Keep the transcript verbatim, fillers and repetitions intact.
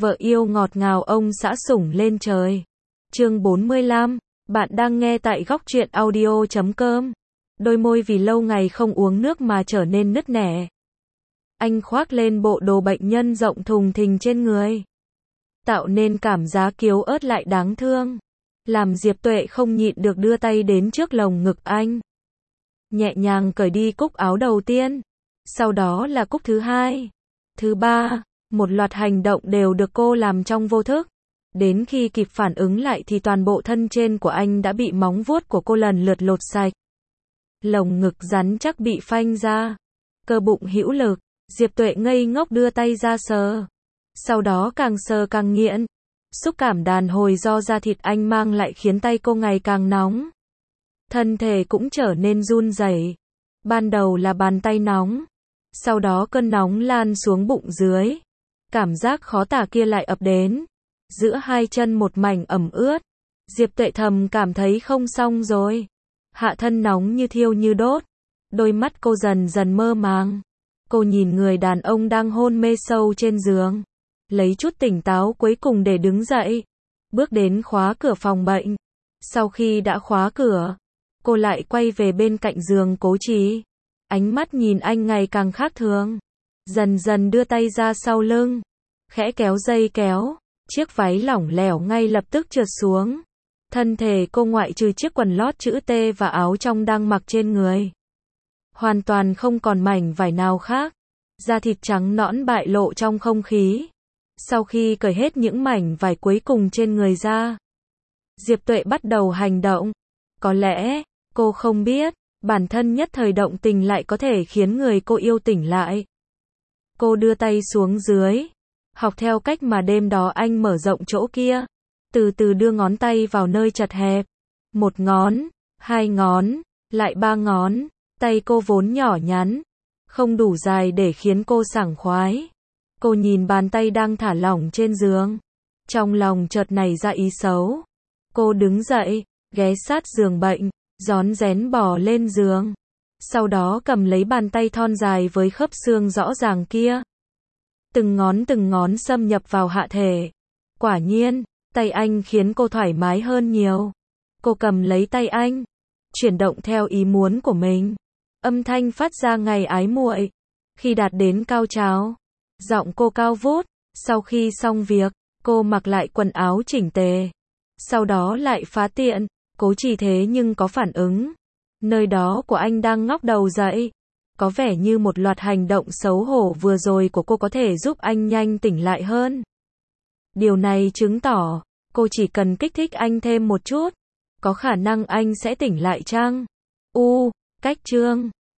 Vợ yêu ngọt ngào ông xã sủng lên trời. Chương bốn mươi lăm, bạn đang nghe tại góc truyện audio chấm com. Đôi môi vì lâu ngày không uống nước mà trở nên nứt nẻ. Anh khoác lên bộ đồ bệnh nhân rộng thùng thình trên người, tạo nên cảm giác kiếu ớt lại đáng thương, làm Diệp Tuệ không nhịn được đưa tay đến trước lồng ngực anh. Nhẹ nhàng cởi đi cúc áo đầu tiên, sau đó là cúc thứ hai, thứ ba, một loạt hành động đều được cô làm trong vô thức. Đến khi kịp phản ứng lại thì toàn bộ thân trên của anh đã bị móng vuốt của cô lần lượt lột sạch. Lồng ngực rắn chắc bị phanh ra, cơ bụng hữu lực, Diệp Tuệ ngây ngốc đưa tay ra sờ. Sau đó càng sờ càng nghiện. Xúc cảm đàn hồi do da thịt anh mang lại khiến tay cô ngày càng nóng. Thân thể cũng trở nên run rẩy. Ban đầu là bàn tay nóng, sau đó cơn nóng lan xuống bụng dưới. Cảm giác khó tả kia lại ập đến. Giữa hai chân một mảnh ẩm ướt. Diệp Tuệ thầm cảm thấy không xong rồi. Hạ thân nóng như thiêu như đốt. Đôi mắt cô dần dần mơ màng. Cô nhìn người đàn ông đang hôn mê sâu trên giường. Lấy chút tỉnh táo cuối cùng để đứng dậy. Bước đến khóa cửa phòng bệnh. Sau khi đã khóa cửa, cô lại quay về bên cạnh giường Cố Trì. Ánh mắt nhìn anh ngày càng khác thường. Dần dần đưa tay ra sau lưng. Khẽ kéo dây kéo. Chiếc váy lỏng lẻo ngay lập tức trượt xuống. Thân thể cô ngoại trừ chiếc quần lót chữ T và áo trong đang mặc trên người, hoàn toàn không còn mảnh vải nào khác. Da thịt trắng nõn bại lộ trong không khí. Sau khi cởi hết những mảnh vải cuối cùng trên người ra, Diệp Tuệ bắt đầu hành động. Có lẽ, cô không biết, bản thân nhất thời động tình lại có thể khiến người cô yêu tỉnh lại. Cô đưa tay xuống dưới, học theo cách mà đêm đó anh mở rộng chỗ kia. Từ từ đưa ngón tay vào nơi chật hẹp. Một ngón, hai ngón, lại ba ngón. Tay cô vốn nhỏ nhắn, không đủ dài để khiến cô sảng khoái. Cô nhìn bàn tay đang thả lỏng trên giường. Trong lòng chợt nảy ra ý xấu. Cô đứng dậy, ghé sát giường bệnh, rón rén bò lên giường. Sau đó cầm lấy bàn tay thon dài với khớp xương rõ ràng kia. Từng ngón từng ngón xâm nhập vào hạ thể. Quả nhiên, tay anh khiến cô thoải mái hơn nhiều. Cô cầm lấy tay anh, chuyển động theo ý muốn của mình. Âm thanh phát ra ngày ái muội. Khi đạt đến cao trào, giọng cô cao vút. Sau khi xong việc, cô mặc lại quần áo chỉnh tề. Sau đó lại phá tiện. Cố Trì thế nhưng có phản ứng. Nơi đó của anh đang ngóc đầu dậy. Có vẻ như một loạt hành động xấu hổ vừa rồi của cô có thể giúp anh nhanh tỉnh lại hơn. Điều này chứng tỏ, cô chỉ cần kích thích anh thêm một chút, có khả năng anh sẽ tỉnh lại chăng? U, cách chương